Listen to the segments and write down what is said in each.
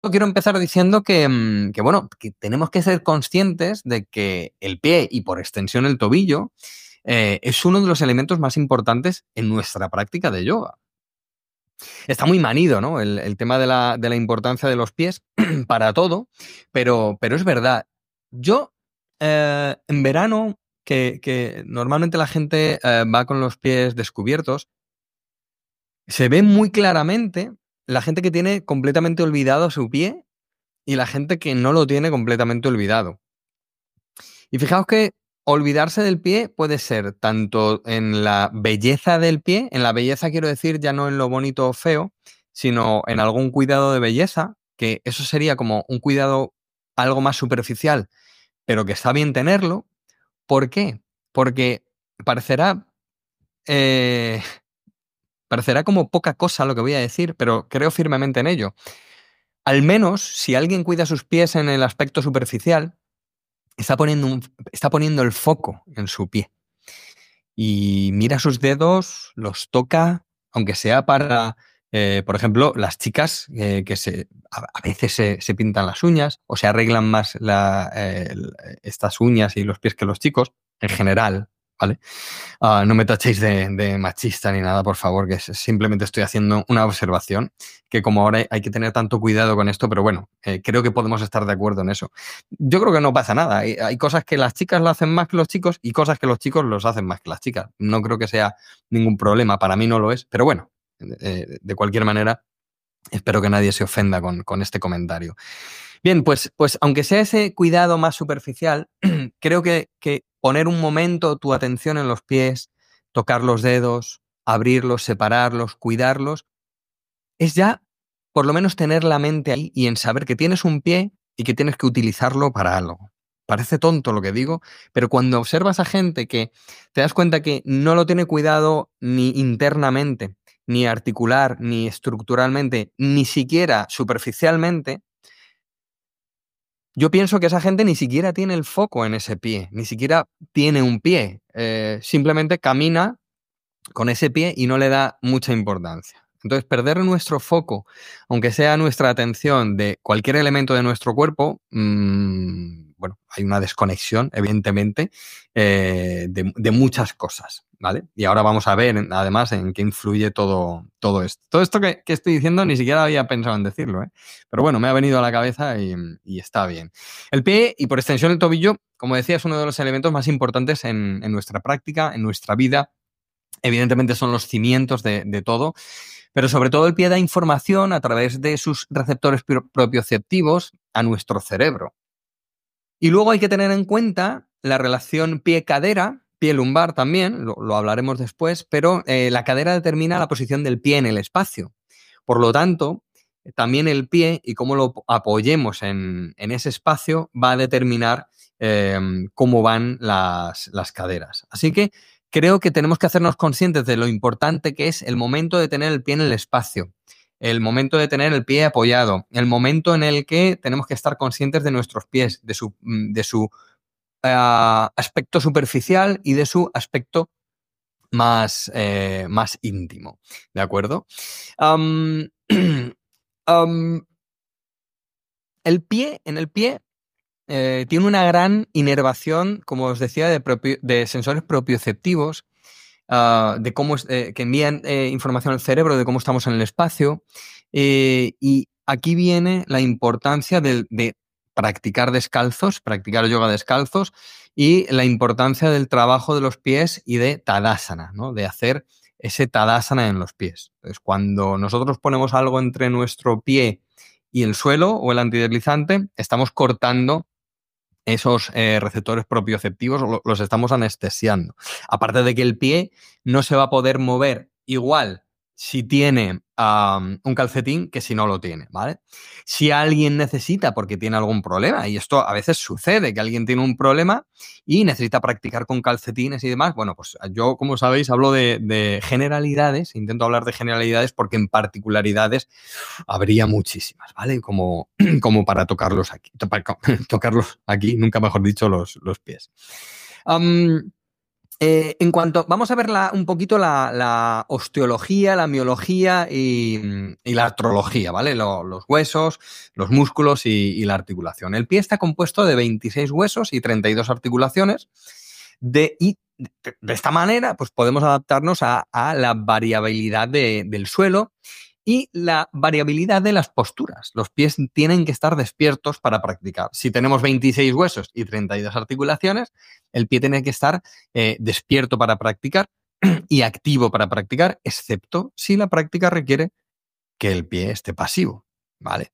quiero empezar diciendo bueno, que tenemos que ser conscientes de que el pie y por extensión el tobillo es uno de los elementos más importantes en nuestra práctica de yoga. Está muy manido, ¿no? El tema de la importancia de los pies para todo, pero es verdad. Yo, en verano, que normalmente la gente va con los pies descubiertos, se ve muy claramente la gente que tiene completamente olvidado su pie y la gente que no lo tiene completamente olvidado. Y fijaos que olvidarse del pie puede ser tanto en la belleza del pie, en la belleza quiero decir ya no en lo bonito o feo, sino en algún cuidado de belleza, que eso sería como un cuidado algo más superficial, pero que está bien tenerlo. ¿Por qué? Porque parecerá, eh, parecerá como poca cosa lo que voy a decir, pero creo firmemente en ello. Al menos, si alguien cuida sus pies en el aspecto superficial, está poniendo el foco en su pie. Y mira sus dedos, los toca, aunque sea para, por ejemplo, las chicas a veces se pintan las uñas o se arreglan más estas uñas y los pies que los chicos, en general, ¿vale? No me tachéis de machista ni nada, por favor, que simplemente estoy haciendo una observación, que como ahora hay que tener tanto cuidado con esto, pero bueno, creo que podemos estar de acuerdo en eso. Yo creo que no pasa nada. Hay cosas que las chicas lo hacen más que los chicos y cosas que los chicos los hacen más que las chicas. No creo que sea ningún problema. Para mí no lo es, pero bueno, de cualquier manera, espero que nadie se ofenda con este comentario. Bien, pues aunque sea ese cuidado más superficial, creo que poner un momento tu atención en los pies, tocar los dedos, abrirlos, separarlos, cuidarlos, es ya por lo menos tener la mente ahí y en saber que tienes un pie y que tienes que utilizarlo para algo. Parece tonto lo que digo, pero cuando observas a gente que te das cuenta que no lo tiene cuidado ni internamente, ni articular, ni estructuralmente, ni siquiera superficialmente, yo pienso que esa gente ni siquiera tiene el foco en ese pie, ni siquiera tiene un pie, simplemente camina con ese pie y no le da mucha importancia. Entonces, perder nuestro foco, aunque sea nuestra atención de cualquier elemento de nuestro cuerpo, bueno, hay una desconexión, evidentemente, de muchas cosas, ¿vale? Y ahora vamos a ver, además, en qué influye todo esto. Todo esto que estoy diciendo ni siquiera había pensado en decirlo, ¿eh? Pero bueno, me ha venido a la cabeza y está bien. El pie y por extensión el tobillo, como decía, es uno de los elementos más importantes en nuestra práctica, en nuestra vida. Evidentemente son los cimientos de todo, pero sobre todo el pie da información a través de sus receptores propioceptivos a nuestro cerebro. Y luego hay que tener en cuenta la relación pie-cadera, pie-lumbar también, lo hablaremos después, pero la cadera determina la posición del pie en el espacio. Por lo tanto, también el pie y cómo lo apoyemos en ese espacio va a determinar cómo van las caderas. Así que creo que tenemos que hacernos conscientes de lo importante que es el momento de tener el pie en el espacio, el momento de tener el pie apoyado, el momento en el que tenemos que estar conscientes de nuestros pies, de su aspecto superficial y de su aspecto más íntimo, ¿de acuerdo? En el pie tiene una gran inervación, como os decía, de sensores propioceptivos, de cómo que envían información al cerebro de cómo estamos en el espacio. Y aquí viene la importancia de practicar descalzos, practicar yoga descalzos y la importancia del trabajo de los pies y de Tadasana, ¿no? De hacer ese Tadasana en los pies. Entonces, cuando nosotros ponemos algo entre nuestro pie y el suelo o el antideslizante, estamos cortando esos receptores propioceptivos, los estamos anestesiando. Aparte de que el pie no se va a poder mover igual si tiene un calcetín que si no lo tiene, ¿vale? Si alguien necesita, porque tiene algún problema, y esto a veces sucede, que alguien tiene un problema y necesita practicar con calcetines y demás, bueno, pues yo, como sabéis, hablo de generalidades, intento hablar de generalidades porque en particularidades habría muchísimas, ¿vale? Como para tocarlos aquí, nunca mejor dicho, los pies. Vamos a ver un poquito la osteología, la miología y la artrología, ¿vale? Los huesos, los músculos y la articulación. El pie está compuesto de 26 huesos y 32 articulaciones. De esta manera, pues podemos adaptarnos a la variabilidad del suelo y la variabilidad de las posturas. Los pies tienen que estar despiertos para practicar. Si tenemos 26 huesos y 32 articulaciones, el pie tiene que estar despierto para practicar y activo para practicar, excepto si la práctica requiere que el pie esté pasivo, ¿vale?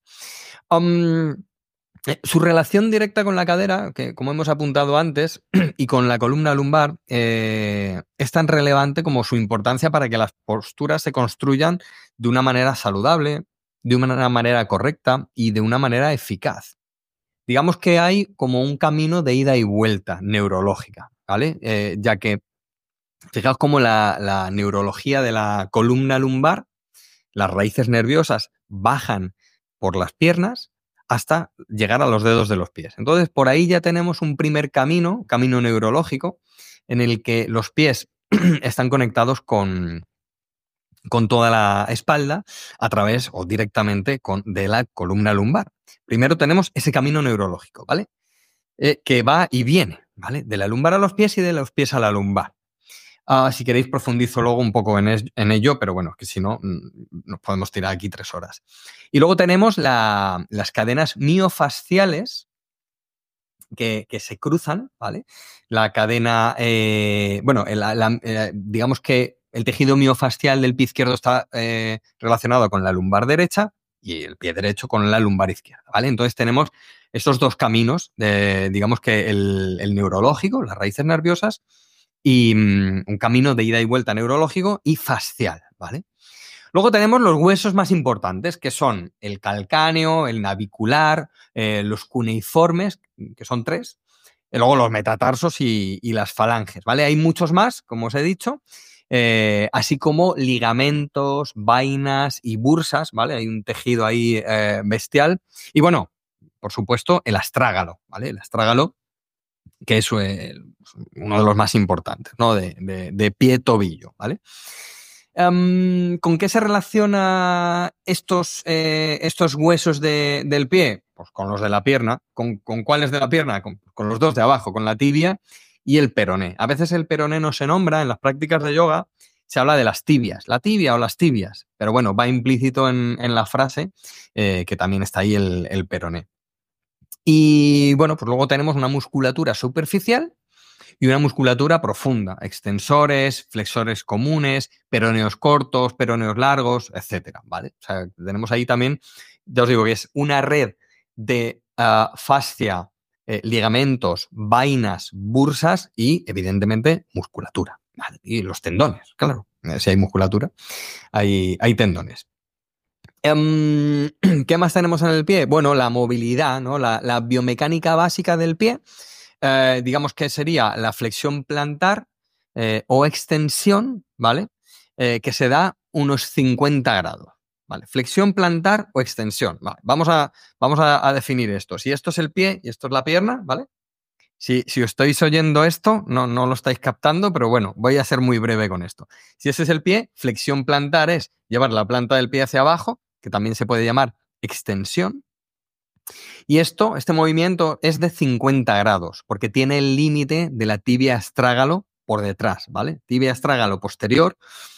Su relación directa con la cadera, que como hemos apuntado antes, y con la columna lumbar, es tan relevante como su importancia para que las posturas se construyan de una manera saludable, de una manera correcta y de una manera eficaz. Digamos que hay como un camino de ida y vuelta neurológica, ¿vale? Ya que, fijaos cómo la neurología de la columna lumbar, las raíces nerviosas bajan por las piernas hasta llegar a los dedos de los pies. Entonces, por ahí ya tenemos un primer camino neurológico, en el que los pies están conectados con toda la espalda a través o directamente de la columna lumbar. Primero tenemos ese camino neurológico, ¿vale? Que va y viene, ¿vale? De la lumbar a los pies y de los pies a la lumbar. Si queréis profundizo luego un poco en ello, pero bueno, que si no, nos podemos tirar aquí 3 horas. Y luego tenemos las cadenas miofasciales que se cruzan, ¿vale? La cadena, digamos que el tejido miofascial del pie izquierdo está relacionado con la lumbar derecha y el pie derecho con la lumbar izquierda, ¿vale? Entonces tenemos estos dos caminos, digamos que el neurológico, las raíces nerviosas, y un camino de ida y vuelta neurológico y fascial, ¿vale? Luego tenemos los huesos más importantes, que son el calcáneo, el navicular, los cuneiformes, que son 3, y luego los metatarsos y las falanges, ¿vale? Hay muchos más, como os he dicho, así como ligamentos, vainas y bursas, ¿vale? Hay un tejido ahí bestial. Y bueno, por supuesto, el astrágalo, ¿vale? El astrágalo, que es uno de los más importantes, ¿no? De pie-tobillo, ¿vale? ¿Con qué se relaciona estos huesos del pie? Pues con los de la pierna. ¿Con cuáles de la pierna? Con los dos de abajo, con la tibia y el peroné. A veces el peroné no se nombra en las prácticas de yoga, se habla de las tibias, la tibia o las tibias, pero bueno, va implícito en la frase que también está ahí el peroné. Y bueno, pues luego tenemos una musculatura superficial y una musculatura profunda, extensores, flexores comunes, peroneos cortos, peroneos largos, etcétera, ¿vale? O sea, tenemos ahí también, ya os digo que es una red de fascia, ligamentos, vainas, bursas y, evidentemente, musculatura, ¿vale? Y los tendones, claro. Si hay musculatura, hay tendones. ¿Qué más tenemos en el pie? Bueno, la movilidad, ¿no? La biomecánica básica del pie, digamos que sería la flexión plantar o extensión, ¿vale? Que se da unos 50 grados, ¿vale? Flexión plantar o extensión, ¿vale? Vamos a definir esto. Si esto es el pie y esto es la pierna, ¿vale? Si os estáis oyendo esto, no lo estáis captando, pero bueno, voy a ser muy breve con esto. Si ese es el pie, flexión plantar es llevar la planta del pie hacia abajo, que también se puede llamar extensión. Y este movimiento es de 50 grados, porque tiene el límite de la tibia astrágalo por detrás, ¿vale? Tibia astrágalo posterior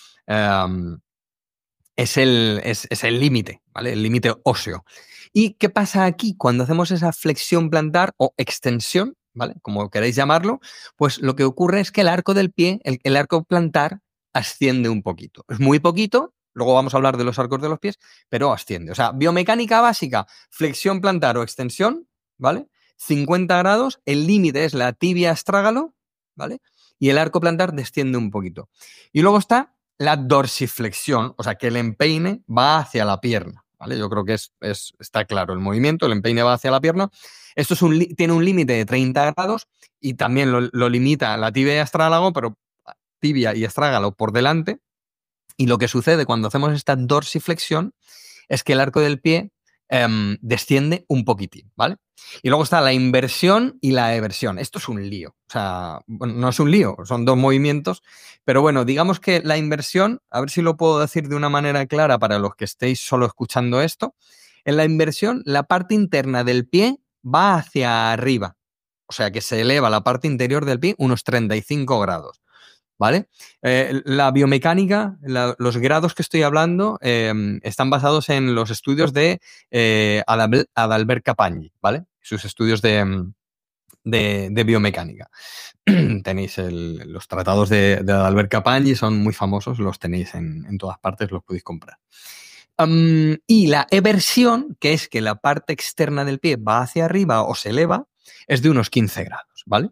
es el límite, ¿vale? El límite óseo. ¿Y qué pasa aquí cuando hacemos esa flexión plantar o extensión, ¿vale? Como queréis llamarlo, pues lo que ocurre es que el arco del pie, el arco plantar, asciende un poquito. Es muy poquito, luego vamos a hablar de los arcos de los pies, pero asciende. O sea, biomecánica básica, flexión plantar o extensión, ¿vale? 50 grados, el límite es la tibia astrágalo, ¿vale? Y el arco plantar desciende un poquito. Y luego está la dorsiflexión, o sea, que el empeine va hacia la pierna, ¿vale? Yo creo que está claro el movimiento, el empeine va hacia la pierna. Esto tiene un límite de 30 grados y también lo limita la tibia y astrágalo, pero tibia y astrágalo por delante. Y lo que sucede cuando hacemos esta dorsiflexión es que el arco del pie desciende un poquitín, ¿vale? Y luego está la inversión y la eversión. Esto es un lío. O sea, bueno, no es un lío, son dos movimientos, pero bueno, digamos que la inversión, a ver si lo puedo decir de una manera clara para los que estéis solo escuchando esto, en la inversión la parte interna del pie va hacia arriba, o sea que se eleva la parte interior del pie unos 35 grados. ¿Vale? La biomecánica, los grados que estoy hablando, están basados en los estudios de Adalbert Capagni, ¿vale? Sus estudios de biomecánica. Tenéis los tratados de Adalbert Capagni, son muy famosos, los tenéis en todas partes, los podéis comprar. Y la eversión, que es que la parte externa del pie va hacia arriba o se eleva, es de unos 15 grados, ¿vale?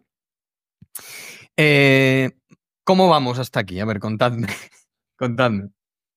¿Cómo vamos hasta aquí? A ver, contadme. Contadme.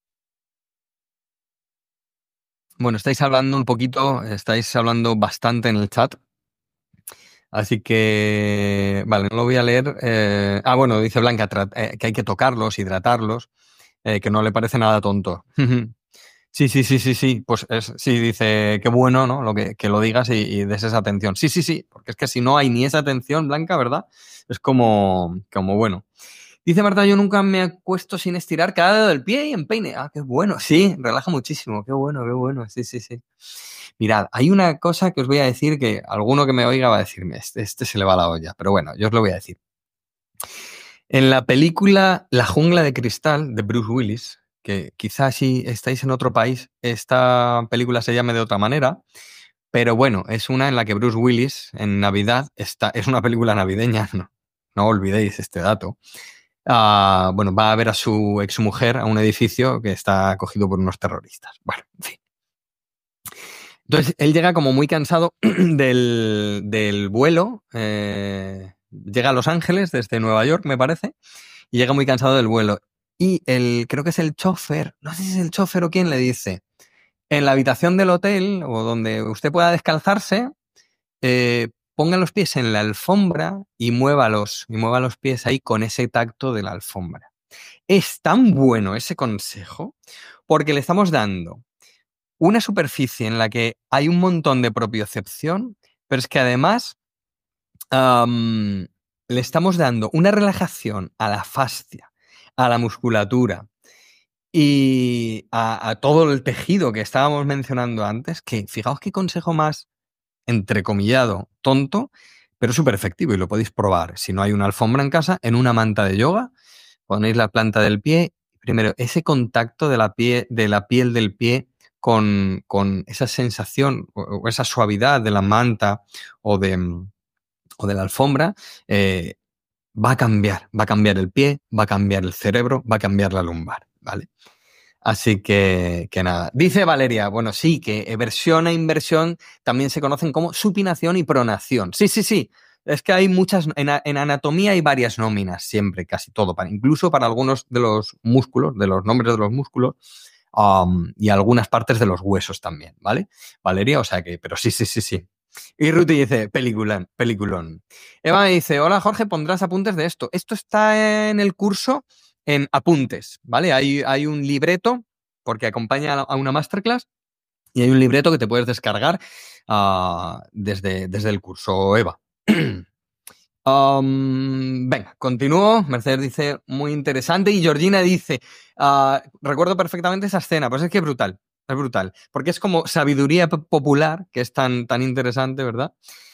Bueno, estáis hablando un poquito, estáis hablando bastante en el chat, así que, vale, no lo voy a leer. Bueno, dice Blanca que hay que tocarlos, hidratarlos, que no le parece nada tonto. Sí, sí, sí, sí, sí, pues sí, dice, qué bueno, ¿no? Que lo digas y des esa atención. Sí, sí, sí, porque es que si no hay ni esa atención, Blanca, ¿verdad? Es como bueno. Dice Marta, yo nunca me acuesto sin estirar cada dedo del pie y empeine. Ah, qué bueno. Sí, relaja muchísimo. Qué bueno, qué bueno. Sí, sí, sí. Mirad, hay una cosa que os voy a decir que alguno que me oiga va a decirme, este se le va la olla. Pero bueno, yo os lo voy a decir. En la película La jungla de cristal de Bruce Willis, que quizás si estáis en otro país, esta película se llame de otra manera, pero bueno, es una en la que Bruce Willis en Navidad es una película navideña, no olvidéis este dato. Bueno, va a ver a su exmujer a un edificio que está acogido por unos terroristas. Bueno, en fin. Entonces, él llega como muy cansado del vuelo. Llega a Los Ángeles desde Nueva York, me parece, y llega muy cansado del vuelo. Y creo que es el chofer, no sé si es el chofer o quién, le dice, en la habitación del hotel o donde usted pueda descalzarse, ponga los pies en la alfombra y mueva los pies ahí con ese tacto de la alfombra. Es tan bueno ese consejo porque le estamos dando una superficie en la que hay un montón de propiocepción, pero es que además le estamos dando una relajación a la fascia, a la musculatura y a todo el tejido que estábamos mencionando antes, que fijaos qué consejo más entrecomillado, tonto, pero súper efectivo y lo podéis probar. Si no hay una alfombra en casa, en una manta de yoga, ponéis la planta del pie. Primero, ese contacto de la piel del pie con esa sensación o esa suavidad de la manta o de la alfombra, va a cambiar el pie, va a cambiar el cerebro, va a cambiar la lumbar, ¿vale? Así que nada. Dice Valeria, bueno, sí, que eversión e inversión también se conocen como supinación y pronación. Sí, sí, sí. Es que hay muchas, en anatomía hay varias nóminas, siempre, casi todo, incluso para algunos de los músculos, de los nombres de los músculos, y algunas partes de los huesos también, ¿vale? Valeria, o sea que, pero sí, sí, sí, sí. Y Ruti dice, peliculón, peliculón. Eva me dice, hola Jorge, pondrás apuntes de esto. Esto está en el curso en apuntes, ¿vale? Hay un libreto, porque acompaña a una masterclass, y hay un libreto que te puedes descargar desde el curso, Eva. Venga, continúo. Mercedes dice, muy interesante. Y Georgina dice, recuerdo perfectamente esa escena, pues es que es brutal, porque es como sabiduría popular, que es tan interesante, ¿verdad?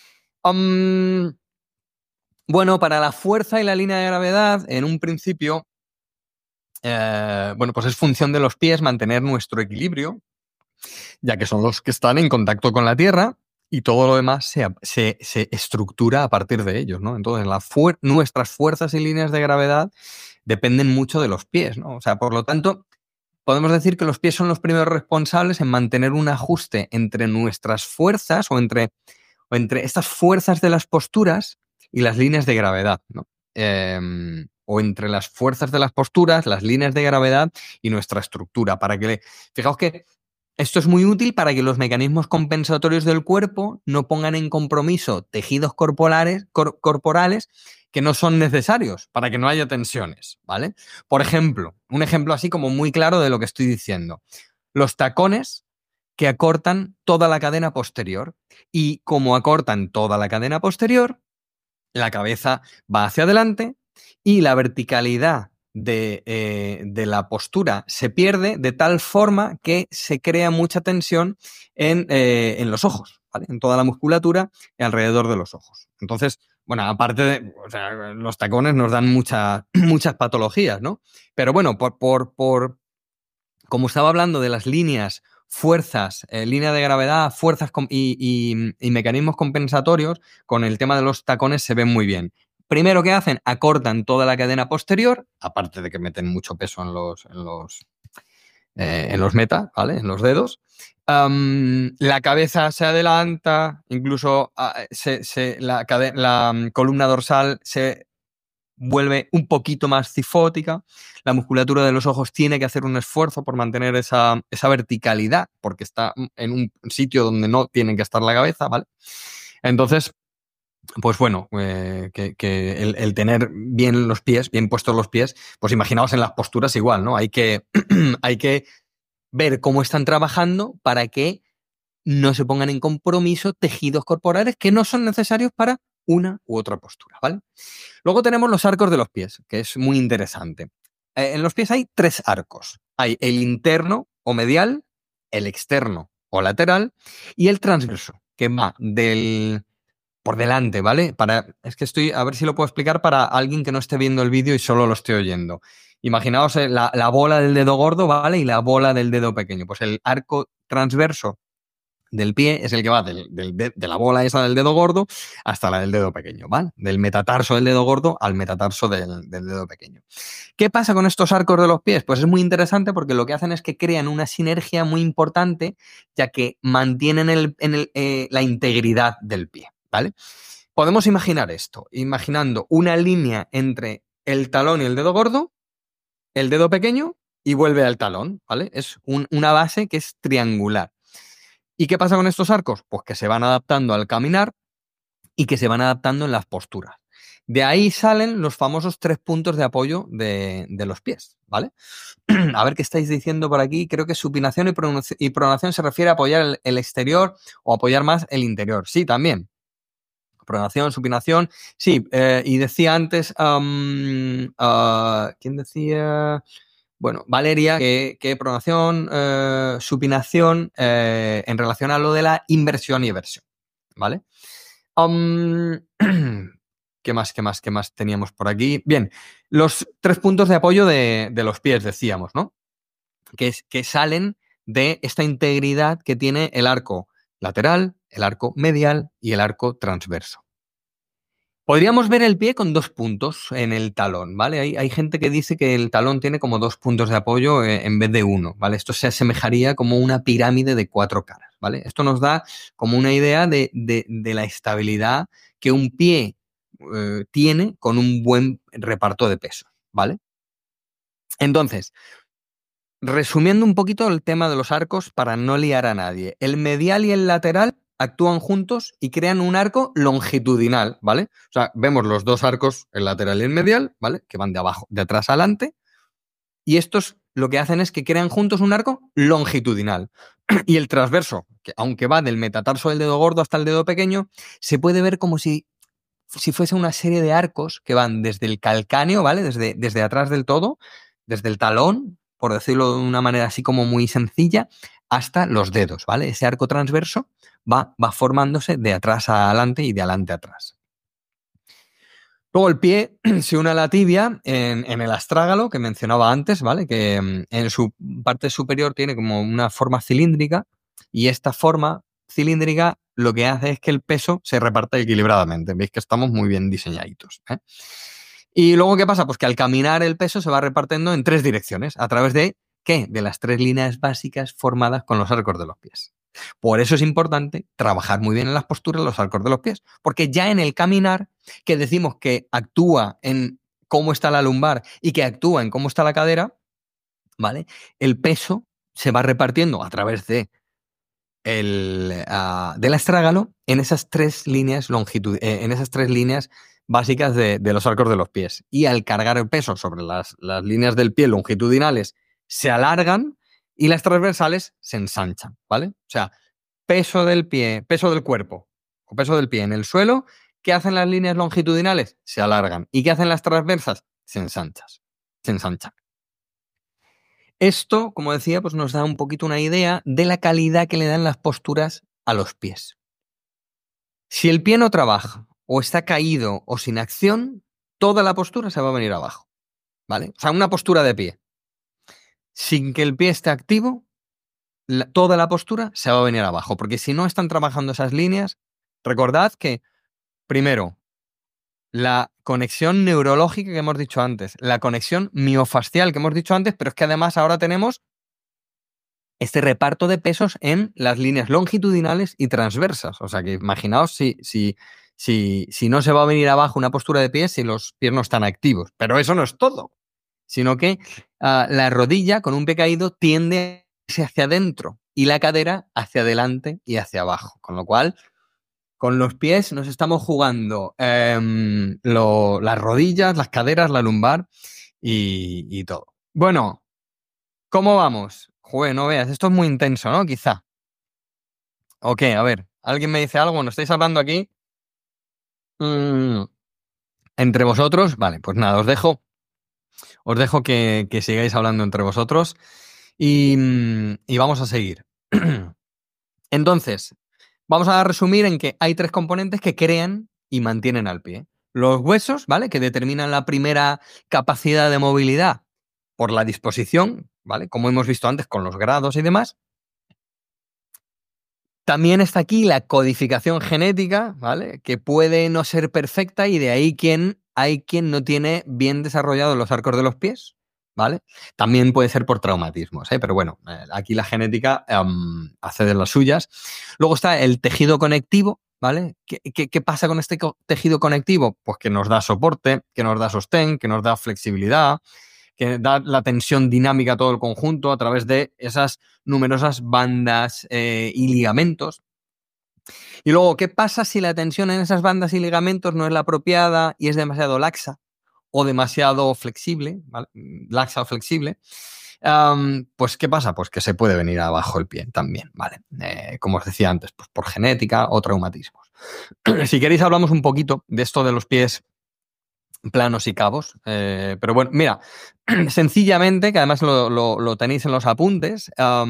Bueno, para la fuerza y la línea de gravedad, en un principio, bueno, pues es función de los pies mantener nuestro equilibrio, ya que son los que están en contacto con la Tierra y todo lo demás se estructura a partir de ellos, ¿no? Entonces, nuestras fuerzas y líneas de gravedad dependen mucho de los pies, ¿no? O sea, por lo tanto, podemos decir que los pies son los primeros responsables en mantener un ajuste entre nuestras fuerzas o entre estas fuerzas de las posturas y las líneas de gravedad, ¿no? O entre las fuerzas de las posturas, las líneas de gravedad y nuestra estructura. Fijaos que esto es muy útil para que los mecanismos compensatorios del cuerpo no pongan en compromiso tejidos corporales que no son necesarios para que no haya tensiones, ¿vale? Por ejemplo, un ejemplo así como muy claro de lo que estoy diciendo. Los tacones que acortan toda la cadena posterior. Y como acortan toda la cadena posterior, la cabeza va hacia adelante y la verticalidad de la postura se pierde de tal forma que se crea mucha tensión en los ojos, ¿vale? En toda la musculatura alrededor de los ojos. Entonces, bueno, aparte de, o sea, los tacones nos dan muchas patologías, ¿no? Pero bueno, como estaba hablando de las líneas, fuerzas, línea de gravedad, fuerzas y mecanismos compensatorios, con el tema de los tacones se ven muy bien. Primero, ¿qué hacen? Acortan toda la cadena posterior, aparte de que meten mucho peso en los metas, ¿vale? En los dedos. La cabeza se adelanta, incluso la columna dorsal se vuelve un poquito más cifótica, la musculatura de los ojos tiene que hacer un esfuerzo por mantener esa verticalidad, porque está en un sitio donde no tiene que estar la cabeza, ¿vale? Entonces, pues bueno, que el tener bien los pies, bien puestos los pies, pues imaginaos en las posturas igual, ¿no? Hay que, hay que ver cómo están trabajando para que no se pongan en compromiso tejidos corporales que no son necesarios para una u otra postura, ¿vale? Luego tenemos los arcos de los pies, que es muy interesante. En los pies hay 3 arcos. Hay el interno o medial, el externo o lateral y el transverso, que va por delante, ¿vale? Es que a ver si lo puedo explicar para alguien que no esté viendo el vídeo y solo lo esté oyendo. Imaginaos la bola del dedo gordo, ¿vale? Y la bola del dedo pequeño. Pues el arco transverso del pie es el que va de la bola esa del dedo gordo hasta la del dedo pequeño, ¿vale? Del metatarso del dedo gordo al metatarso del dedo pequeño. ¿Qué pasa con estos arcos de los pies? Pues es muy interesante porque lo que hacen es que crean una sinergia muy importante, ya que mantienen la integridad del pie, ¿vale? Podemos imaginar esto, imaginando una línea entre el talón y el dedo gordo, el dedo pequeño y vuelve al talón, ¿vale? Es una base que es triangular. ¿Y qué pasa con estos arcos? Pues que se van adaptando al caminar y que se van adaptando en las posturas. De ahí salen los famosos 3 puntos de apoyo de los pies, ¿vale? A ver qué estáis diciendo por aquí. Creo que supinación y pronación se refiere a apoyar el exterior o apoyar más el interior. Sí, también. Pronación, supinación. Sí, y decía antes, ¿quién decía? Bueno, Valeria, que pronación, supinación en relación a lo de la inversión y eversión, ¿vale? ¿Qué más teníamos por aquí? Bien, los 3 puntos de apoyo de los pies, decíamos, ¿no? Que salen de esta integridad que tiene el arco lateral, el arco medial y el arco transverso. Podríamos ver el pie con 2 puntos en el talón, ¿vale? Hay gente que dice que el talón tiene como 2 puntos de apoyo en vez de 1, ¿vale? Esto se asemejaría como una pirámide de 4 caras, ¿vale? Esto nos da como una idea de la estabilidad que un pie tiene con un buen reparto de peso, ¿vale? Entonces, resumiendo un poquito el tema de los arcos para no liar a nadie, el medial y el lateral actúan juntos y crean un arco longitudinal, ¿vale? O sea, vemos los 2 arcos, el lateral y el medial, ¿vale? Que van de atrás a adelante, y estos lo que hacen es que crean juntos un arco longitudinal. Y el transverso, que aunque va del metatarso del dedo gordo hasta el dedo pequeño, se puede ver como si fuese una serie de arcos que van desde el calcáneo, ¿vale? Desde atrás del todo, desde el talón, por decirlo de una manera así como muy sencilla, hasta los dedos, ¿vale? Ese arco transverso va formándose de atrás a adelante y de adelante a atrás. Luego el pie se une a la tibia en el astrágalo que mencionaba antes, ¿vale? Que en su parte superior tiene como una forma cilíndrica y esta forma cilíndrica lo que hace es que el peso se reparte equilibradamente. Veis que estamos muy bien diseñaditos, ¿eh? Y luego, ¿qué pasa? Pues que al caminar el peso se va repartiendo en 3 direcciones. ¿A través de qué? De las 3 líneas básicas formadas con los arcos de los pies. Por eso es importante trabajar muy bien en las posturas los arcos de los pies. Porque ya en el caminar, que decimos que actúa en cómo está la lumbar y que actúa en cómo está la cadera, ¿vale? El peso se va repartiendo a través del astrágalo en esas 3 líneas en esas 3 líneas básicas de los arcos de los pies. Y al cargar el peso sobre las líneas del pie longitudinales se alargan y las transversales se ensanchan, ¿vale? O sea, peso del pie, peso del cuerpo o peso del pie en el suelo, ¿qué hacen las líneas longitudinales? Se alargan. ¿Y qué hacen las transversas? Se ensanchan. Se ensanchan. Esto, como decía, pues nos da un poquito una idea de la calidad que le dan las posturas a los pies. Si el pie no trabaja, o está caído o sin acción, toda la postura se va a venir abajo, ¿vale? O sea, una postura de pie. Sin que el pie esté activo, toda la postura se va a venir abajo, porque si no están trabajando esas líneas, recordad que, primero, la conexión neurológica que hemos dicho antes, la conexión miofascial que hemos dicho antes, pero es que además ahora tenemos este reparto de pesos en las líneas longitudinales y transversas. O sea que imaginaos si no se va a venir abajo una postura de pies si los pies no están activos. Pero eso no es todo, sino que la rodilla con un pie caído tiende a irse hacia adentro y la cadera hacia adelante y hacia abajo. Con lo cual, con los pies nos estamos jugando las rodillas, las caderas, la lumbar y todo. Bueno, ¿cómo vamos? Joder, no veas, esto es muy intenso, ¿no? Quizá. Ok, a ver, ¿alguien me dice algo? ¿No estáis hablando aquí? Mm, ¿Entre vosotros? Vale, pues nada, os dejo que sigáis hablando entre vosotros y vamos a seguir. Entonces, vamos a resumir en que hay tres componentes que crean y mantienen al pie. Los huesos, ¿vale? Que determinan la primera capacidad de movilidad por la disposición, ¿vale? Como hemos visto antes con los grados y demás. También está aquí la codificación genética, ¿vale? Que puede no ser perfecta y de ahí hay quien no tiene bien desarrollados los arcos de los pies, ¿vale? También puede ser por traumatismos, ¿eh? Pero bueno, aquí la genética hace de las suyas. Luego está el tejido conectivo, ¿vale? ¿Qué pasa con este tejido conectivo? Pues que nos da soporte, que nos da sostén, que nos da flexibilidad, que da la tensión dinámica a todo el conjunto a través de esas numerosas bandas y ligamentos. Y luego, ¿qué pasa si la tensión en esas bandas y ligamentos no es la apropiada y es demasiado laxa o demasiado flexible, ¿vale? Laxa o flexible? Pues, ¿qué pasa? Pues que se puede venir abajo el pie también, ¿vale? Como os decía antes, pues por genética o traumatismos. Si queréis, hablamos un poquito de esto de los pies planos y cabos. Pero bueno, mira, sencillamente, que además lo tenéis en los apuntes,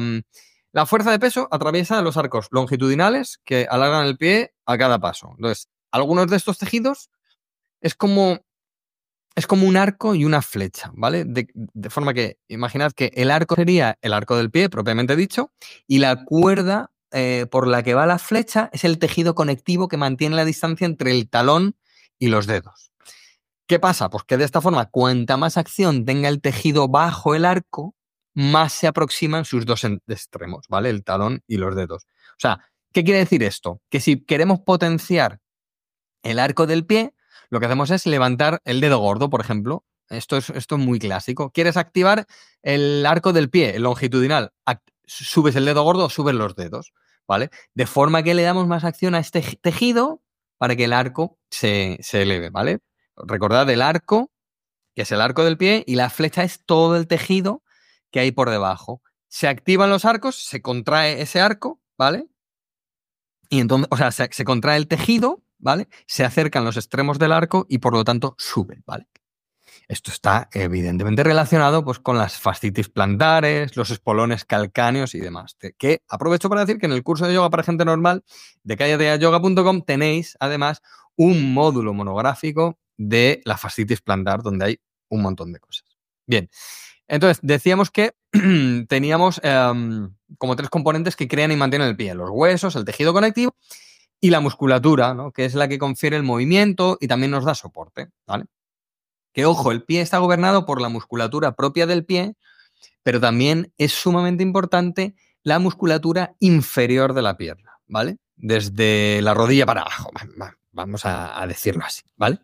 la fuerza de peso atraviesa los arcos longitudinales que alargan el pie a cada paso. Entonces, algunos de estos tejidos es como, es como un arco y una flecha, ¿vale? De forma que, imaginad que el arco sería el arco del pie, propiamente dicho, y la cuerda por la que va la flecha es el tejido conectivo que mantiene la distancia entre el talón y los dedos. ¿Qué pasa? Pues que de esta forma, cuanta más acción tenga el tejido bajo el arco, más se aproximan sus dos extremos, ¿vale? El talón y los dedos. O sea, ¿qué quiere decir esto? Que si queremos potenciar el arco del pie, lo que hacemos es levantar el dedo gordo, por ejemplo. Esto es muy clásico. ¿Quieres activar el arco del pie, el longitudinal? Subes el dedo gordo o subes los dedos, ¿vale? De forma que le damos más acción a este tejido para que el arco se eleve, ¿vale? Recordad el arco, que es el arco del pie, y la flecha es todo el tejido que hay por debajo. Se activan los arcos, se contrae ese arco, ¿vale? Y entonces, o sea, se contrae el tejido, ¿vale? Se acercan los extremos del arco y por lo tanto sube, ¿vale? Esto está evidentemente relacionado pues, con las fascitis plantares, los espolones calcáneos y demás. Que aprovecho para decir que en el curso de yoga para gente normal de callateayoga.com tenéis además un módulo monográfico de la fascitis plantar donde hay un montón de cosas. Bien, entonces decíamos que teníamos como tres componentes que crean y mantienen el pie: los huesos, el tejido conectivo y la musculatura, ¿no? Que es la que confiere el movimiento y también nos da soporte, ¿vale? Que, ojo, el pie está gobernado por la musculatura propia del pie, pero también es sumamente importante la musculatura inferior de la pierna, ¿vale? Desde la rodilla para abajo, vamos a decirlo así, ¿vale?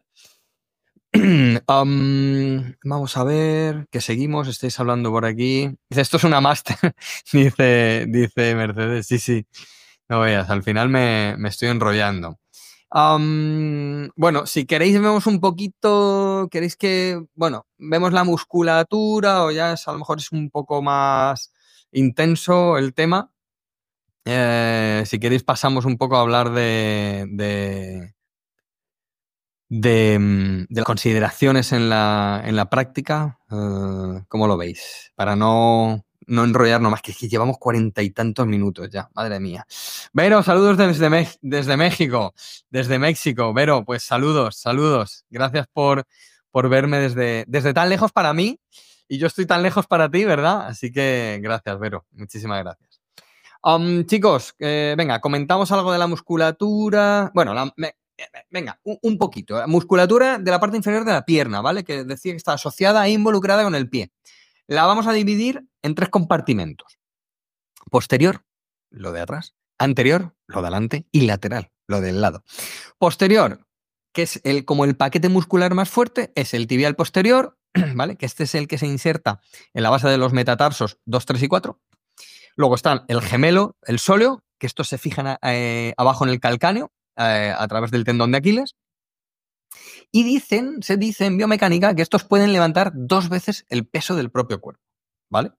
Vamos a ver, que seguimos, estáis hablando por aquí. Dice, esto es una máster, dice Mercedes. Sí, sí, no veas, al final me estoy enrollando. Bueno, si queréis vemos un poquito, vemos la musculatura o ya a lo mejor es un poco más intenso el tema. Si queréis pasamos un poco a hablar de las consideraciones en la práctica. ¿Cómo lo veis? Para no enrollarnos más, que llevamos 40 y tantos minutos ya, madre mía. Vero, saludos desde México, desde México. Vero, pues saludos. Gracias por verme desde tan lejos para mí y yo estoy tan lejos para ti, ¿verdad? Así que gracias, Vero, muchísimas gracias. Chicos, venga, comentamos algo de la musculatura. Bueno, venga, un poquito. Musculatura de la parte inferior de la pierna, ¿vale? Que decía que está asociada e involucrada con el pie. La vamos a dividir en 3 compartimentos. Posterior, lo de atrás. Anterior, lo de adelante. Y lateral, lo del lado. Posterior, que es como el paquete muscular más fuerte, es el tibial posterior, ¿vale? Que este es el que se inserta en la base de los metatarsos 2, 3 y 4. Luego están el gemelo, el sóleo, que estos se fijan abajo en el calcáneo a través del tendón de Aquiles. Y se dice en biomecánica que estos pueden levantar 2 veces el peso del propio cuerpo, ¿vale?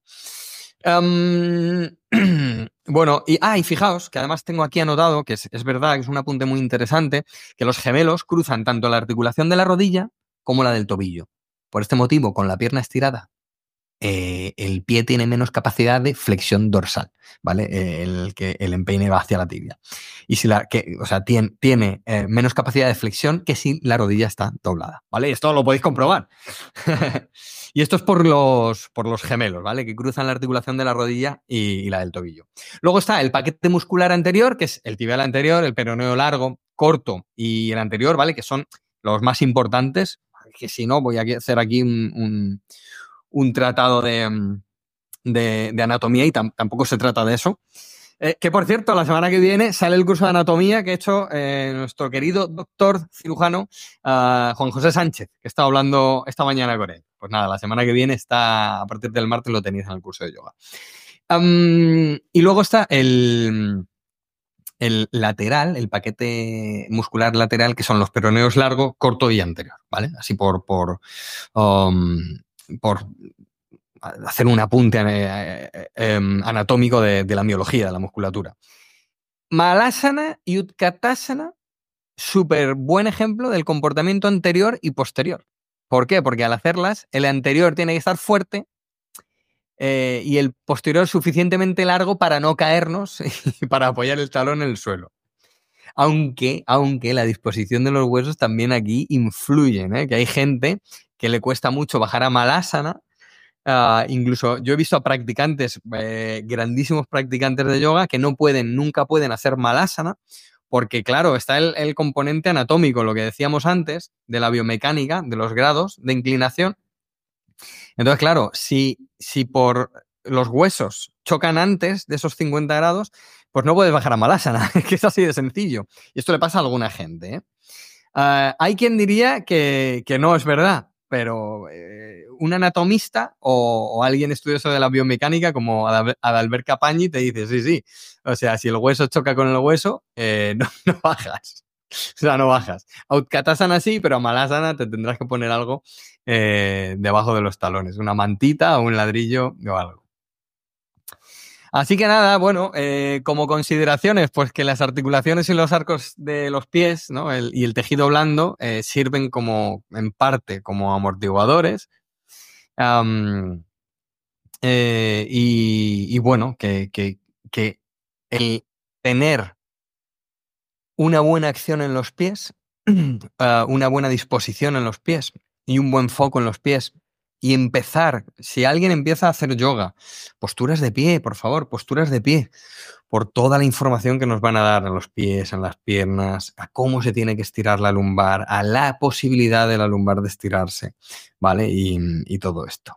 Bueno, y fijaos que además tengo aquí anotado, que es verdad, que es un apunte muy interesante, que los gemelos cruzan tanto la articulación de la rodilla como la del tobillo. Por este motivo, con la pierna estirada, el pie tiene menos capacidad de flexión dorsal, ¿vale? El empeine va hacia la tibia. Y tiene menos capacidad de flexión que si la rodilla está doblada, ¿vale? Esto lo podéis comprobar. Y esto es por los gemelos, ¿vale? Que cruzan la articulación de la rodilla y la del tobillo. Luego está el paquete muscular anterior, que es el tibial anterior, el peroneo largo, corto y el anterior, ¿vale? Que son los más importantes, que si no voy a hacer aquí un tratado de anatomía y tampoco se trata de eso. Que por cierto, la semana que viene sale el curso de anatomía que ha hecho nuestro querido doctor cirujano Juan José Sánchez, que estaba hablando esta mañana con él. Pues nada, la semana que viene a partir del martes lo tenéis en el curso de yoga. Y luego está el lateral, el paquete muscular lateral, que son los peroneos largo, corto y anterior, ¿vale? Así por hacer un apunte anatómico de la miología, de la musculatura. Malasana y Utkatasana, súper buen ejemplo del comportamiento anterior y posterior. ¿Por qué? Porque al hacerlas, el anterior tiene que estar fuerte y el posterior suficientemente largo para no caernos y para apoyar el talón en el suelo. Aunque la disposición de los huesos también aquí influye, ¿eh? Que hay gente que le cuesta mucho bajar a Malasana. Incluso yo he visto a practicantes, grandísimos practicantes de yoga, que nunca pueden hacer Malasana, porque claro, está el componente anatómico, lo que decíamos antes, de la biomecánica, de los grados de inclinación. Entonces, claro, si por los huesos chocan antes de esos 50 grados, pues no puedes bajar a Malasana, que es así de sencillo. Y esto le pasa a alguna gente, ¿eh? Hay quien diría que no es verdad, pero un anatomista o alguien estudioso de la biomecánica como Adalbert Capagni te dice, sí. O sea, si el hueso choca con el hueso, no bajas. O sea, no bajas. A Utkatasana sí, pero a Malasana te tendrás que poner algo debajo de los talones. Una mantita o un ladrillo o algo. Así que nada, bueno, como consideraciones, pues que las articulaciones y los arcos de los pies, ¿no? y el tejido blando sirven en parte, como amortiguadores. Y bueno, que el tener una buena acción en los pies, una buena disposición en los pies y un buen foco en los pies. Y si alguien empieza a hacer yoga, posturas de pie, por favor, posturas de pie, por toda la información que nos van a dar en los pies, en las piernas, a cómo se tiene que estirar la lumbar, a la posibilidad de la lumbar de estirarse, ¿vale? Y todo esto.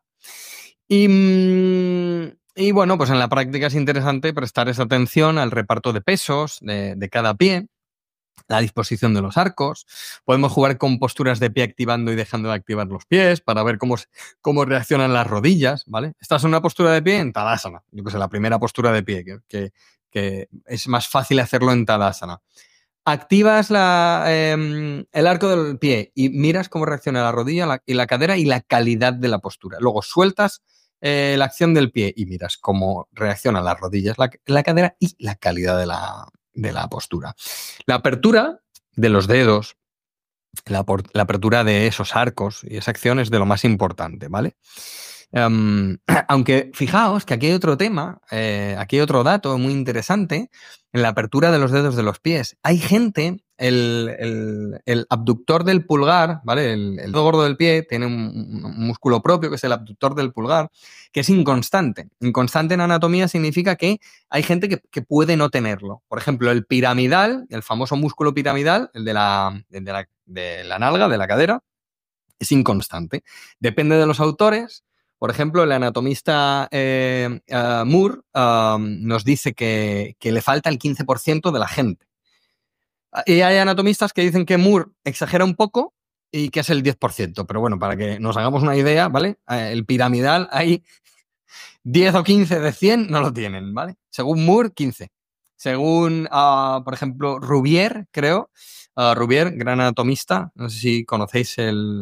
Y bueno, pues en la práctica es interesante prestar esa atención al reparto de pesos de cada pie, la disposición de los arcos. Podemos jugar con posturas de pie activando y dejando de activar los pies para ver cómo reaccionan las rodillas, ¿vale? Estás en una postura de pie en Tadasana. Yo que sé, la primera postura de pie, que es más fácil hacerlo en Tadasana. Activas el arco del pie y miras cómo reacciona la rodilla y la cadera y la calidad de la postura. Luego sueltas la acción del pie y miras cómo reaccionan las rodillas, la cadera y la calidad de la postura. La apertura de los dedos, la apertura de esos arcos y esa acción es de lo más importante, ¿vale? Aunque fijaos que aquí hay otro tema, aquí hay otro dato muy interesante en la apertura de los dedos de los pies. Hay gente, el abductor del pulgar, ¿vale? El dedo gordo del pie tiene un músculo propio que es el abductor del pulgar, que es inconstante. Inconstante en anatomía significa que hay gente que puede no tenerlo. Por ejemplo, el piramidal, el famoso músculo piramidal, el de la nalga, de la cadera, es inconstante. Depende de los autores. Por ejemplo, el anatomista Moore nos dice que le falta el 15% de la gente. Y hay anatomistas que dicen que Moore exagera un poco y que es el 10%. Pero bueno, para que nos hagamos una idea, ¿vale? El piramidal, hay 10 o 15 de 100 no lo tienen, ¿vale? Según Moore, 15. Según, por ejemplo, Rubier, creo. Rubier, gran anatomista. No sé si conocéis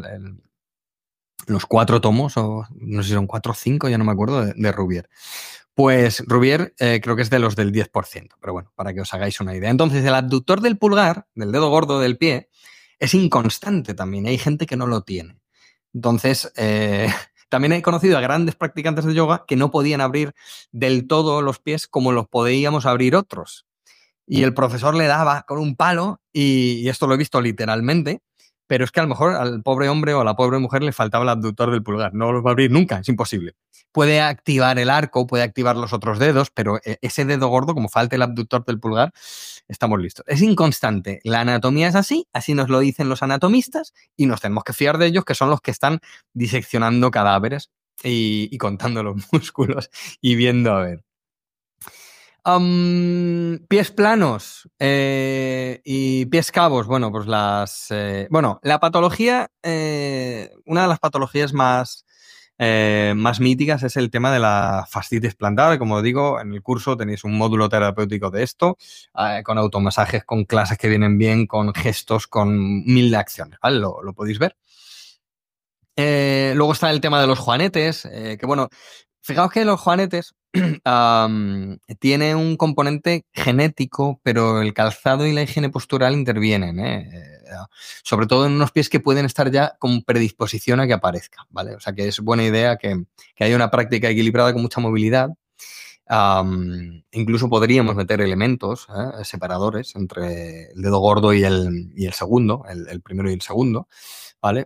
los 4 tomos, o no sé si son 4 o 5, ya no me acuerdo, de Rubier. Pues Rubier creo que es de los del 10%, pero bueno, para que os hagáis una idea. Entonces, el abductor del pulgar, del dedo gordo del pie, es inconstante también. Hay gente que no lo tiene. Entonces, también he conocido a grandes practicantes de yoga que no podían abrir del todo los pies como los podíamos abrir otros. Y el profesor le daba con un palo, y esto lo he visto literalmente, pero es que a lo mejor al pobre hombre o a la pobre mujer le faltaba el abductor del pulgar. No lo va a abrir nunca, es imposible. Puede activar el arco, puede activar los otros dedos, pero ese dedo gordo, como falte el abductor del pulgar, estamos listos. Es inconstante. La anatomía es así, así nos lo dicen los anatomistas, y nos tenemos que fiar de ellos, que son los que están diseccionando cadáveres y contando los músculos y viendo a ver. Pies planos y pies cabos. Bueno, pues la patología, una de las patologías más míticas es el tema de la fascitis plantar. Como digo, en el curso tenéis un módulo terapéutico de esto, con automasajes, con clases que vienen bien, con gestos, con 1000 de acciones, ¿vale? Lo podéis ver. Luego está el tema de los juanetes, que bueno, fijaos que los juanetes tiene un componente genético, pero el calzado y la higiene postural intervienen, sobre todo en unos pies que pueden estar ya con predisposición a que aparezca, ¿vale? O sea que es buena idea que haya una práctica equilibrada con mucha movilidad. Incluso podríamos meter elementos separadores entre el dedo gordo y el segundo, el primero y el segundo, ¿vale?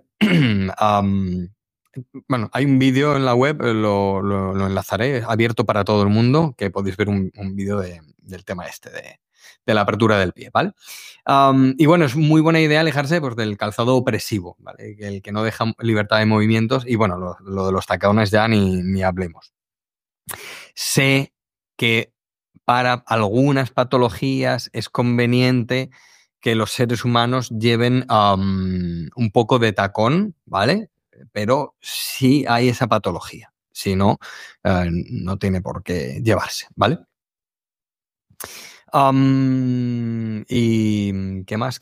Bueno, hay un vídeo en la web, lo enlazaré, abierto para todo el mundo, que podéis ver un vídeo del tema este, de la apertura del pie, ¿vale? Y bueno, es muy buena idea alejarse pues, del calzado opresivo, ¿vale? El que no deja libertad de movimientos, y bueno, lo de los tacones ya ni hablemos. Sé que para algunas patologías es conveniente que los seres humanos lleven un poco de tacón, ¿vale? Pero sí hay esa patología. Si no, no tiene por qué llevarse, ¿vale? ¿Y qué más?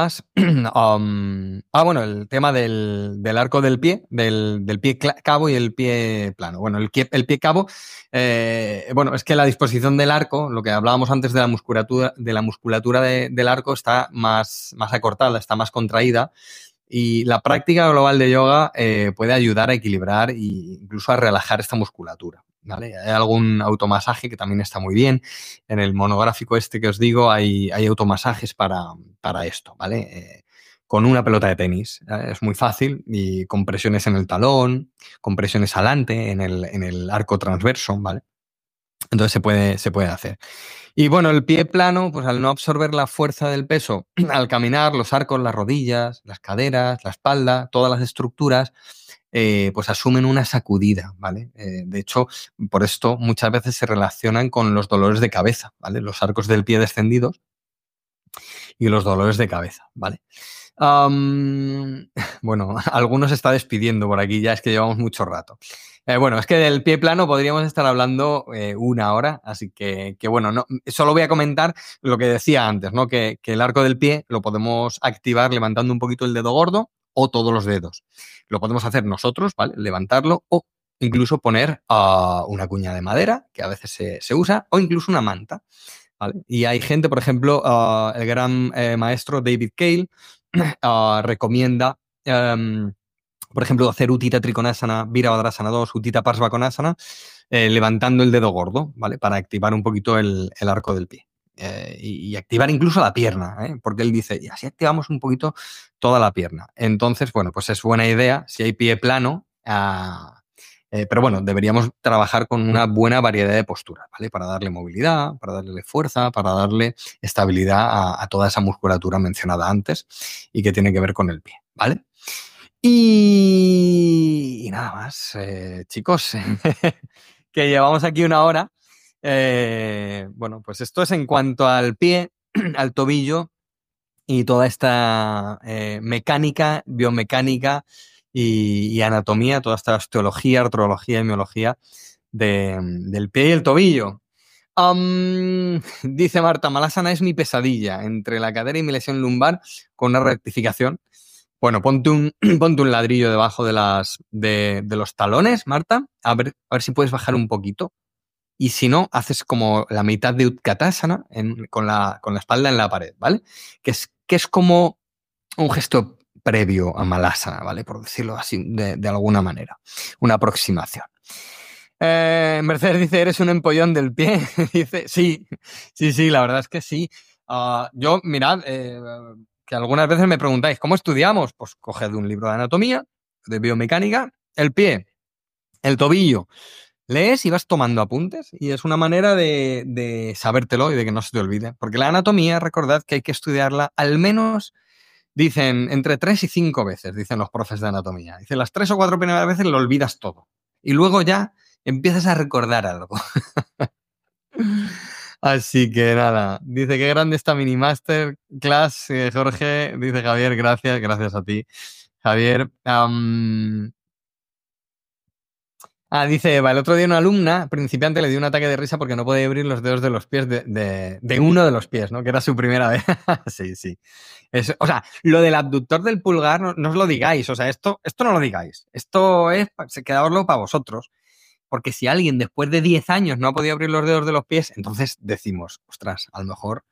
Bueno, el tema del arco del pie, del pie cabo y el pie plano. Bueno, el pie cabo, bueno, es que la disposición del arco, lo que hablábamos antes de la musculatura del arco, está más acortada, está más contraída. Y la práctica global de yoga puede ayudar a equilibrar e incluso a relajar esta musculatura, ¿vale? Hay algún automasaje que también está muy bien. En el monográfico este que os digo hay automasajes para esto, ¿vale? Con una pelota de tenis. Es muy fácil, y con presiones en el talón, con presiones adelante, en el arco transverso, ¿vale? Entonces se puede hacer. Y bueno, el pie plano, pues al no absorber la fuerza del peso al caminar, los arcos, las rodillas, las caderas, la espalda, todas las estructuras, pues asumen una sacudida, ¿vale? De hecho, por esto muchas veces se relacionan con los dolores de cabeza, ¿vale? Los arcos del pie descendidos y los dolores de cabeza, ¿vale? Bueno, algunos se está despidiendo por aquí, ya es que llevamos mucho rato. Bueno, es que del pie plano podríamos estar hablando 1 hora, así que bueno, no, solo voy a comentar lo que decía antes, ¿no? Que el arco del pie lo podemos activar levantando un poquito el dedo gordo o todos los dedos. Lo podemos hacer nosotros, ¿vale? Levantarlo, o incluso poner una cuña de madera, que a veces se usa, o incluso una manta, ¿vale? Y hay gente, por ejemplo, el gran maestro David Cale recomienda, por ejemplo, hacer Utthita Trikonasana, Virabhadrasana 2, Utthita Parsvakonasana, levantando el dedo gordo, ¿vale? Para activar un poquito el arco del pie. Y activar incluso la pierna, ¿eh? Porque él dice, y así activamos un poquito toda la pierna. Entonces, bueno, pues es buena idea si hay pie plano, pero bueno, deberíamos trabajar con una buena variedad de posturas, ¿vale? Para darle movilidad, para darle fuerza, para darle estabilidad a toda esa musculatura mencionada antes y que tiene que ver con el pie, ¿vale? Y nada más, chicos, que llevamos aquí una hora. Bueno, pues esto es en cuanto al pie, al tobillo y toda esta mecánica, biomecánica y anatomía, toda esta osteología, artrología y miología del pie y el tobillo. Dice Marta, Malasana es mi pesadilla entre la cadera y mi lesión lumbar con una rectificación. Bueno, ponte un ladrillo debajo de los talones, Marta, a ver si puedes bajar un poquito. Y si no, haces como la mitad de Utkatasana con la espalda en la pared, ¿vale? Que es como un gesto previo a Malasana, ¿vale? Por decirlo así, de alguna manera. Una aproximación. Mercedes dice, ¿eres un empollón del pie? Dice, sí, la verdad es que sí. Yo, mirad, que algunas veces me preguntáis, ¿cómo estudiamos? Pues coged un libro de anatomía, de biomecánica, el pie, el tobillo, lees y vas tomando apuntes y es una manera de sabértelo y de que no se te olvide. Porque la anatomía, recordad que hay que estudiarla al menos, dicen, entre 3 y 5 veces, dicen los profes de anatomía. Dicen, las 3 o 4 primeras veces lo olvidas todo. Y luego ya empiezas a recordar algo. Así que nada, dice que grande esta mini masterclass, Jorge, dice Javier, gracias a ti, Javier. Dice Eva, el otro día una alumna principiante le dio un ataque de risa porque no podía abrir los dedos de los pies de uno de los pies, ¿no? Que era su primera vez. Sí. O sea, lo del abductor del pulgar, no os lo digáis, o sea, esto no lo digáis. Esto es, quedaoslo para vosotros. Porque si alguien después de 10 años no ha podido abrir los dedos de los pies, entonces decimos, ostras, a lo mejor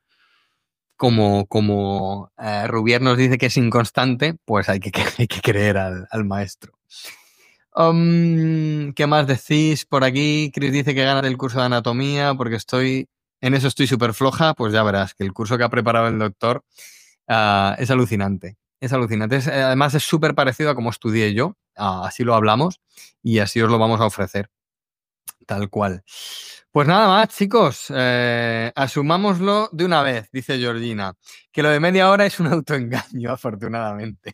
como Rubier nos dice que es inconstante, pues hay que creer al maestro. ¿Qué más decís por aquí? Chris dice que gana el curso de anatomía porque en eso estoy súper floja. Pues ya verás que el curso que ha preparado el doctor es alucinante. Es alucinante. Además es súper parecido a como estudié yo. Así lo hablamos y así os lo vamos a ofrecer. Tal cual. Pues nada más, chicos. Asumámoslo de una vez, dice Georgina. Que lo de media hora es un autoengaño, afortunadamente.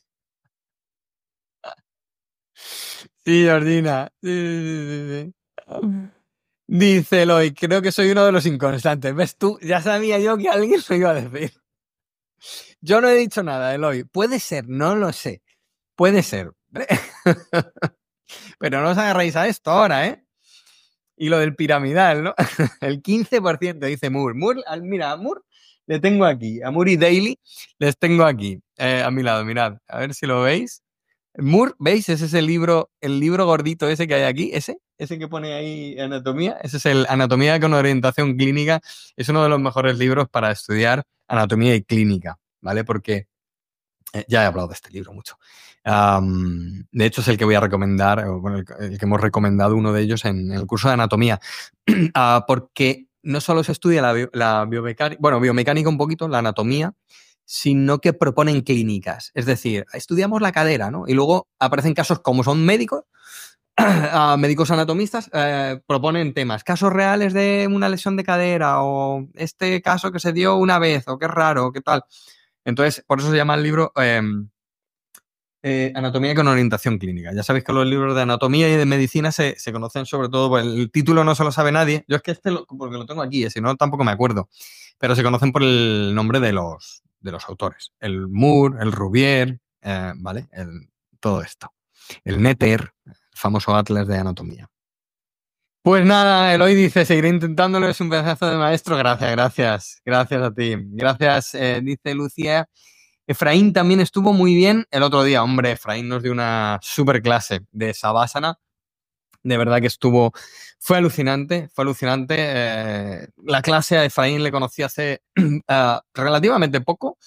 Sí, Georgina. Sí. Dice Eloy, creo que soy uno de los inconstantes. ¿Ves tú? Ya sabía yo que alguien lo iba a decir. Yo no he dicho nada, Eloy. Puede ser, no lo sé. Puede ser. Pero no os agarréis a esto ahora, ¿eh? Y lo del piramidal, ¿no? El 15% dice Moore. Mira, a Moore le tengo aquí. A Moore y Daly les tengo aquí, a mi lado. Mirad, a ver si lo veis. Moore, ¿veis? Ese es el libro gordito ese que hay aquí, ese que pone ahí anatomía, ese es el Anatomía con orientación clínica, es uno de los mejores libros para estudiar anatomía y clínica, ¿vale? Porque ya he hablado de este libro mucho. De hecho, es el que voy a recomendar, bueno, el que hemos recomendado uno de ellos en el curso de anatomía, porque no solo se estudia la biomecánica, bueno, biomecánica un poquito, la anatomía, sino que proponen clínicas. Es decir, estudiamos la cadera, ¿no? Y luego aparecen casos como son médicos, médicos anatomistas, proponen temas, casos reales de una lesión de cadera o este caso que se dio una vez o qué raro, qué tal. Entonces, por eso se llama el libro Anatomía con orientación clínica. Ya sabéis que los libros de anatomía y de medicina se conocen sobre todo, pues el título no se lo sabe nadie. Yo es que porque lo tengo aquí, si no tampoco me acuerdo. Pero se conocen por el nombre de los autores. El Moore, el Rubier, ¿vale? Todo esto. El Netter, el famoso atlas de anatomía. Pues nada, Eloy dice, seguiré intentándolo, es un pedazo de maestro. Gracias a ti. Gracias, dice Lucía. Efraín también estuvo muy bien el otro día. Hombre, Efraín nos dio una super clase de Savasana De verdad que fue alucinante, fue alucinante. La clase a Efraín le conocí hace relativamente poco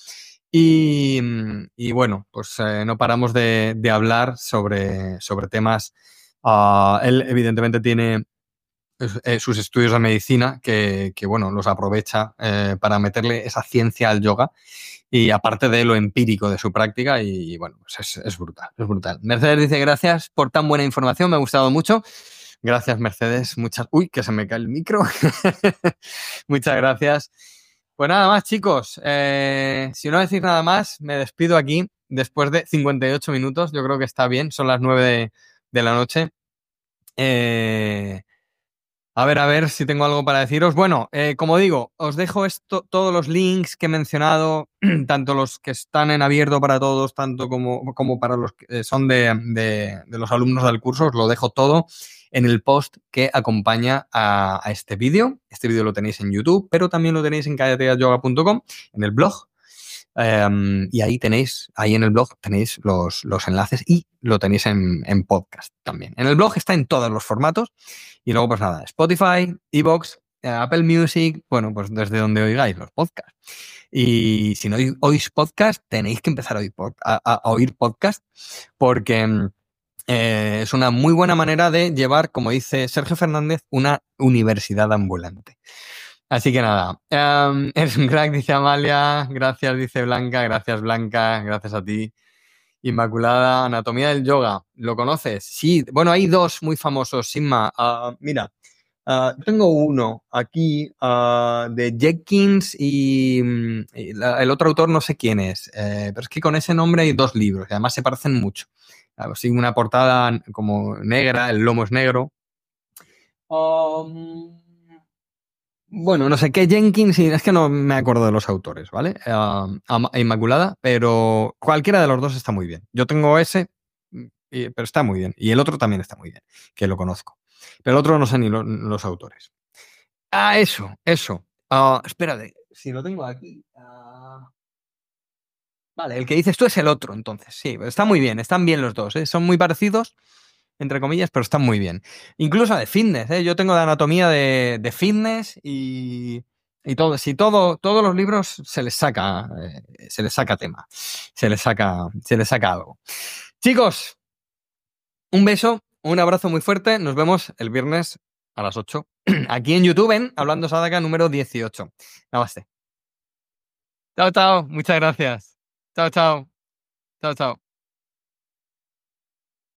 y bueno, pues no paramos de hablar sobre temas. Él evidentemente tiene sus estudios de medicina bueno, los aprovecha para meterle esa ciencia al yoga y aparte de lo empírico de su práctica y bueno, pues es brutal, es brutal. Mercedes dice gracias por tan buena información, me ha gustado mucho. Gracias, Mercedes. Uy, que se me cae el micro. Muchas gracias. Pues nada más, chicos. Si no decís nada más, me despido aquí después de 58 minutos. Yo creo que está bien. Son las 9 de la noche. Eh, a ver si tengo algo para deciros. Bueno, como digo, os dejo todos los links que he mencionado, tanto los que están en abierto para todos, tanto como para los que son de los alumnos del curso. Os lo dejo todo en el post que acompaña a este vídeo. Este vídeo lo tenéis en YouTube, pero también lo tenéis en kayateayoga.com, en el blog. Y ahí en el blog tenéis los enlaces y lo tenéis en podcast también. En el blog está en todos los formatos y luego pues nada, Spotify, iVoox, Apple Music, bueno, pues desde donde oigáis los podcasts. Y si no oís podcast, tenéis que empezar a oír podcast porque es una muy buena manera de llevar, como dice Sergio Fernández, una universidad ambulante. Así que nada, eres un crack, dice Amalia, gracias, dice Blanca, gracias a ti. Inmaculada, Anatomía del Yoga, ¿lo conoces? Sí, bueno, hay dos muy famosos, Sigma. Mira, tengo uno aquí de Jenkins el otro autor no sé quién es, pero es que con ese nombre hay dos libros y además se parecen mucho. Sí, una portada como negra, el lomo es negro. Bueno, no sé qué Jenkins, y es que no me acuerdo de los autores, ¿vale? Inmaculada, pero cualquiera de los dos está muy bien. Yo tengo ese, pero está muy bien. Y el otro también está muy bien, que lo conozco. Pero el otro no sé ni los autores. Eso. Espérate, si lo tengo aquí. Vale, el que dices tú es el otro, entonces. Sí, está muy bien, están bien los dos, ¿eh? Son muy parecidos, entre comillas, pero están muy bien. Incluso de fitness, ¿eh? Yo tengo de anatomía de fitness y todo. Si todos los libros se les saca tema, se les saca algo. Chicos, un beso, un abrazo muy fuerte. Nos vemos el viernes a las 8 aquí en YouTube en Hablando Sadaka número 18. Namaste. Chao, chao. Muchas gracias. Chao, chao. Chao, chao.